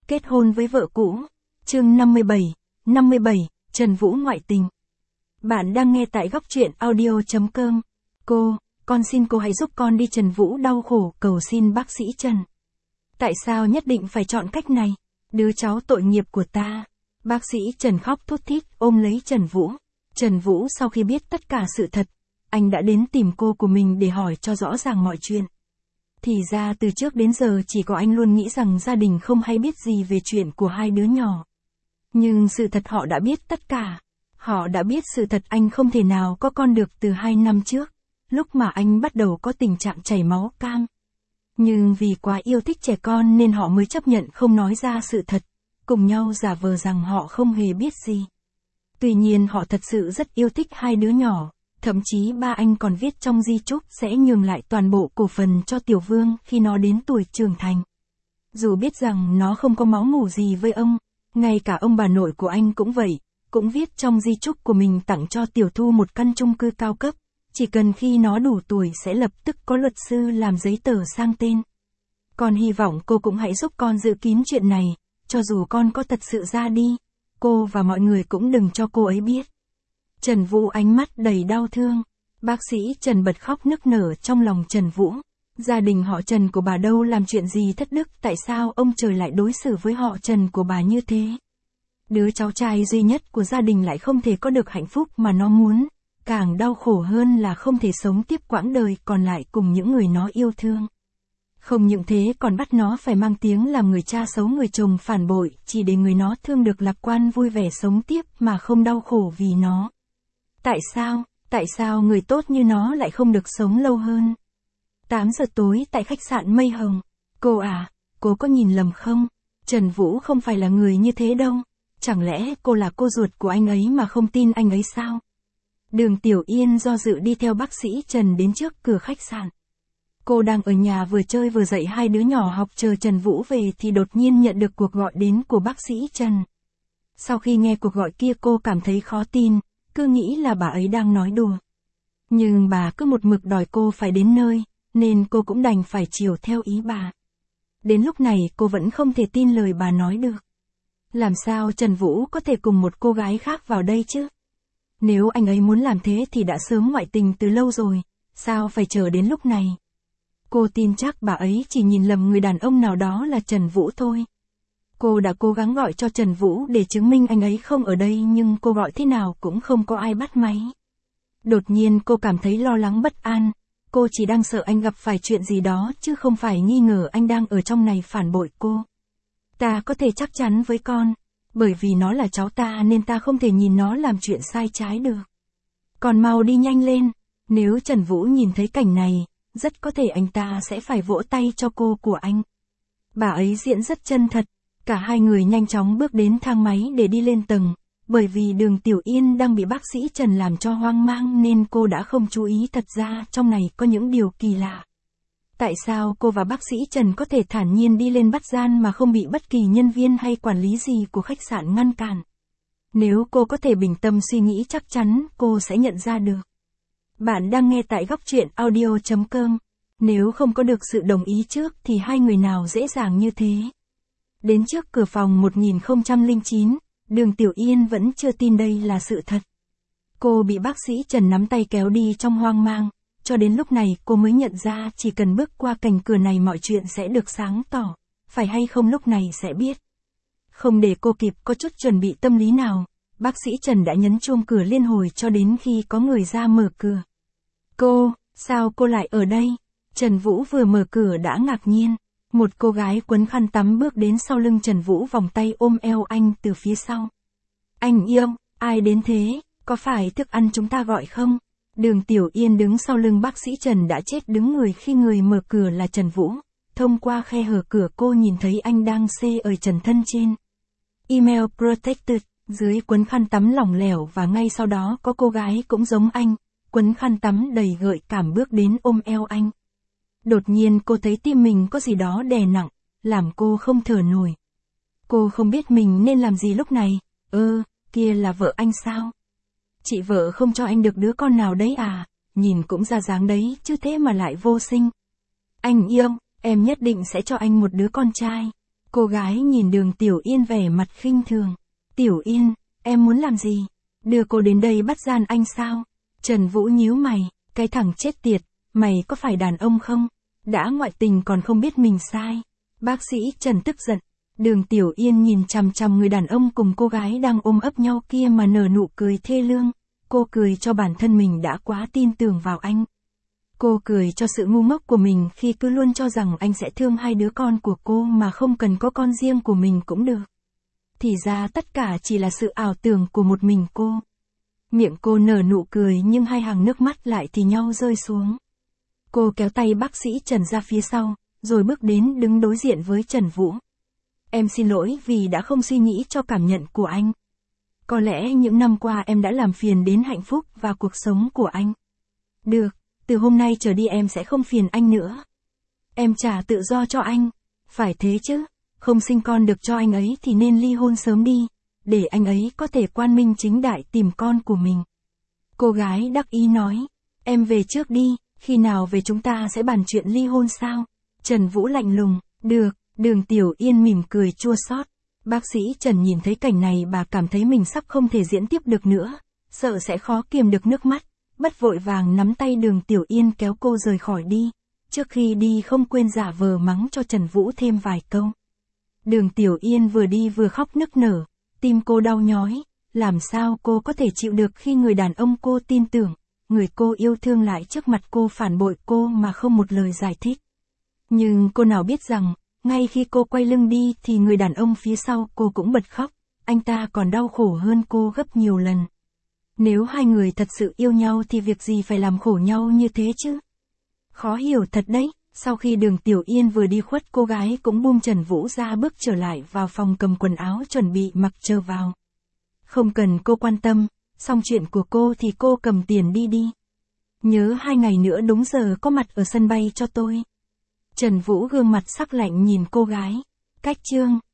Kết hôn với vợ cũ. Chương 57, Trần Vũ ngoại tình. Bạn đang nghe tại góc truyện audio.com. Con xin cô hãy giúp con đi, Trần Vũ đau khổ cầu xin bác sĩ Trần. Tại sao nhất định phải chọn cách này? Đứa cháu tội nghiệp của ta. Bác sĩ Trần khóc thút thít ôm lấy Trần Vũ. Trần Vũ sau khi biết tất cả sự thật, anh đã đến tìm cô của mình để hỏi cho rõ ràng mọi chuyện. Thì ra từ trước đến giờ chỉ có anh luôn nghĩ rằng gia đình không hay biết gì về chuyện của hai đứa nhỏ. Nhưng sự thật họ đã biết tất cả. Họ đã biết sự thật anh không thể nào có con được từ 2 năm trước, lúc mà anh bắt đầu có tình trạng chảy máu cam. Nhưng vì quá yêu thích trẻ con nên họ mới chấp nhận không nói ra sự thật, cùng nhau giả vờ rằng họ không hề biết gì. Tuy nhiên họ thật sự rất yêu thích hai đứa nhỏ, thậm chí ba anh còn viết trong di chúc sẽ nhường lại toàn bộ cổ phần cho Tiểu Vương khi nó đến tuổi trưởng thành. Dù biết rằng nó không có máu mủ gì với ông, ngay cả ông bà nội của anh cũng vậy, cũng viết trong di chúc của mình tặng cho Tiểu Thu một căn chung cư cao cấp, chỉ cần khi nó đủ tuổi sẽ lập tức có luật sư làm giấy tờ sang tên. Con hy vọng cô cũng hãy giúp con giữ kín chuyện này, cho dù con có thật sự ra đi, cô và mọi người cũng đừng cho cô ấy biết. Trần Vũ ánh mắt đầy đau thương. Bác sĩ Trần bật khóc nức nở trong lòng Trần Vũ. Gia đình họ Trần của bà đâu làm chuyện gì thất đức, tại sao ông trời lại đối xử với họ Trần của bà như thế? Đứa cháu trai duy nhất của gia đình lại không thể có được hạnh phúc mà nó muốn, càng đau khổ hơn là không thể sống tiếp quãng đời còn lại cùng những người nó yêu thương. Không những thế còn bắt nó phải mang tiếng làm người cha xấu, người chồng phản bội, chỉ để người nó thương được lạc quan vui vẻ sống tiếp mà không đau khổ vì nó. Tại sao người tốt như nó lại không được sống lâu hơn? 8 giờ tối tại khách sạn Mây Hồng. Cô à, cô có nhìn lầm không? Trần Vũ không phải là người như thế đâu. Chẳng lẽ cô là cô ruột của anh ấy mà không tin anh ấy sao? Đường Tiểu Yên do dự đi theo bác sĩ Trần đến trước cửa khách sạn. Cô đang ở nhà vừa chơi vừa dạy hai đứa nhỏ học chờ Trần Vũ về thì đột nhiên nhận được cuộc gọi đến của bác sĩ Trần. Sau khi nghe cuộc gọi kia cô cảm thấy khó tin, cứ nghĩ là bà ấy đang nói đùa. Nhưng bà cứ một mực đòi cô phải đến nơi, nên cô cũng đành phải chiều theo ý bà. Đến lúc này cô vẫn không thể tin lời bà nói được. Làm sao Trần Vũ có thể cùng một cô gái khác vào đây chứ? Nếu anh ấy muốn làm thế thì đã sớm ngoại tình từ lâu rồi, sao phải chờ đến lúc này? Cô tin chắc bà ấy chỉ nhìn lầm người đàn ông nào đó là Trần Vũ thôi. Cô đã cố gắng gọi cho Trần Vũ để chứng minh anh ấy không ở đây nhưng cô gọi thế nào cũng không có ai bắt máy. Đột nhiên cô cảm thấy lo lắng bất an, cô chỉ đang sợ anh gặp phải chuyện gì đó chứ không phải nghi ngờ anh đang ở trong này phản bội cô. Ta có thể chắc chắn với con, bởi vì nó là cháu ta nên ta không thể nhìn nó làm chuyện sai trái được. Còn mau đi nhanh lên, nếu Trần Vũ nhìn thấy cảnh này, rất có thể anh ta sẽ phải vỗ tay cho cô của anh. Bà ấy diễn rất chân thật, cả hai người nhanh chóng bước đến thang máy để đi lên tầng, bởi vì Đường Tiểu Yên đang bị bác sĩ Trần làm cho hoang mang nên cô đã không chú ý thật ra trong này có những điều kỳ lạ. Tại sao cô và bác sĩ Trần có thể thản nhiên đi lên bắt gian mà không bị bất kỳ nhân viên hay quản lý gì của khách sạn ngăn cản? Nếu cô có thể bình tâm suy nghĩ chắc chắn cô sẽ nhận ra được. Bạn đang nghe tại góc truyện audio.com. Nếu không có được sự đồng ý trước thì hai người nào dễ dàng như thế? Đến trước cửa phòng 1009, Đường Tiểu Yên vẫn chưa tin đây là sự thật. Cô bị bác sĩ Trần nắm tay kéo đi trong hoang mang, cho đến lúc này cô mới nhận ra chỉ cần bước qua cánh cửa này mọi chuyện sẽ được sáng tỏ, phải hay không lúc này sẽ biết. Không để cô kịp có chút chuẩn bị tâm lý nào, bác sĩ Trần đã nhấn chuông cửa liên hồi cho đến khi có người ra mở cửa. Sao cô lại ở đây? Trần Vũ vừa mở cửa đã ngạc nhiên. Một cô gái quấn khăn tắm bước đến sau lưng Trần Vũ vòng tay ôm eo anh từ phía sau. Anh yêu, ai đến thế, có phải thức ăn chúng ta gọi không? Đường Tiểu Yên đứng sau lưng bác sĩ Trần đã chết đứng người khi người mở cửa là Trần Vũ. Thông qua khe hở cửa cô nhìn thấy anh đang xê ở trần thân trên. Email protected, dưới quấn khăn tắm lỏng lẻo và ngay sau đó có cô gái cũng giống anh, quấn khăn tắm đầy gợi cảm bước đến ôm eo anh. Đột nhiên cô thấy tim mình có gì đó đè nặng, làm cô không thở nổi. Cô không biết mình nên làm gì lúc này. Kia là vợ anh sao? Chị vợ không cho anh được đứa con nào đấy à? Nhìn cũng ra dáng đấy chứ thế mà lại vô sinh. Anh yêu, em nhất định sẽ cho anh một đứa con trai. Cô gái nhìn Đường Tiểu Yên vẻ mặt khinh thường. Tiểu Yên, em muốn làm gì? Đưa cô đến đây bắt gian anh sao? Trần Vũ nhíu mày, cái thằng chết tiệt, mày có phải đàn ông không? Đã ngoại tình còn không biết mình sai. Bác sĩ Trần tức giận. Đường Tiểu Yên nhìn chằm chằm người đàn ông cùng cô gái đang ôm ấp nhau kia mà nở nụ cười thê lương. Cô cười cho bản thân mình đã quá tin tưởng vào anh. Cô cười cho sự ngu ngốc của mình khi cứ luôn cho rằng anh sẽ thương hai đứa con của cô mà không cần có con riêng của mình cũng được. Thì ra tất cả chỉ là sự ảo tưởng của một mình cô. Miệng cô nở nụ cười nhưng hai hàng nước mắt lại thì nhau rơi xuống. Cô kéo tay bác sĩ Trần ra phía sau, rồi bước đến đứng đối diện với Trần Vũ. Em xin lỗi vì đã không suy nghĩ cho cảm nhận của anh. Có lẽ những năm qua em đã làm phiền đến hạnh phúc và cuộc sống của anh. Được, từ hôm nay trở đi em sẽ không phiền anh nữa. Em trả tự do cho anh. Phải thế chứ, không sinh con được cho anh ấy thì nên ly hôn sớm đi, để anh ấy có thể quang minh chính đại tìm con của mình. Cô gái đắc ý nói, em về trước đi, khi nào về chúng ta sẽ bàn chuyện ly hôn sao? Trần Vũ lạnh lùng, được, Đường Tiểu Yên mỉm cười chua xót. Bác sĩ Trần nhìn thấy cảnh này bà cảm thấy mình sắp không thể diễn tiếp được nữa, sợ sẽ khó kiềm được nước mắt, bất vội vàng nắm tay Đường Tiểu Yên kéo cô rời khỏi đi. Trước khi đi không quên giả vờ mắng cho Trần Vũ thêm vài câu. Đường Tiểu Yên vừa đi vừa khóc nức nở, tim cô đau nhói, làm sao cô có thể chịu được khi người đàn ông cô tin tưởng, người cô yêu thương lại trước mặt cô phản bội cô mà không một lời giải thích. Nhưng cô nào biết rằng, ngay khi cô quay lưng đi thì người đàn ông phía sau cô cũng bật khóc, anh ta còn đau khổ hơn cô gấp nhiều lần. Nếu hai người thật sự yêu nhau thì việc gì phải làm khổ nhau như thế chứ? Khó hiểu thật đấy. Sau khi Đường Tiểu Yên vừa đi khuất, cô gái cũng buông Trần Vũ ra bước trở lại vào phòng cầm quần áo chuẩn bị mặc chờ vào. Không cần cô quan tâm, xong chuyện của cô thì cô cầm tiền đi đi. Nhớ 2 ngày nữa đúng giờ có mặt ở sân bay cho tôi. Trần Vũ gương mặt sắc lạnh nhìn cô gái. Cách chương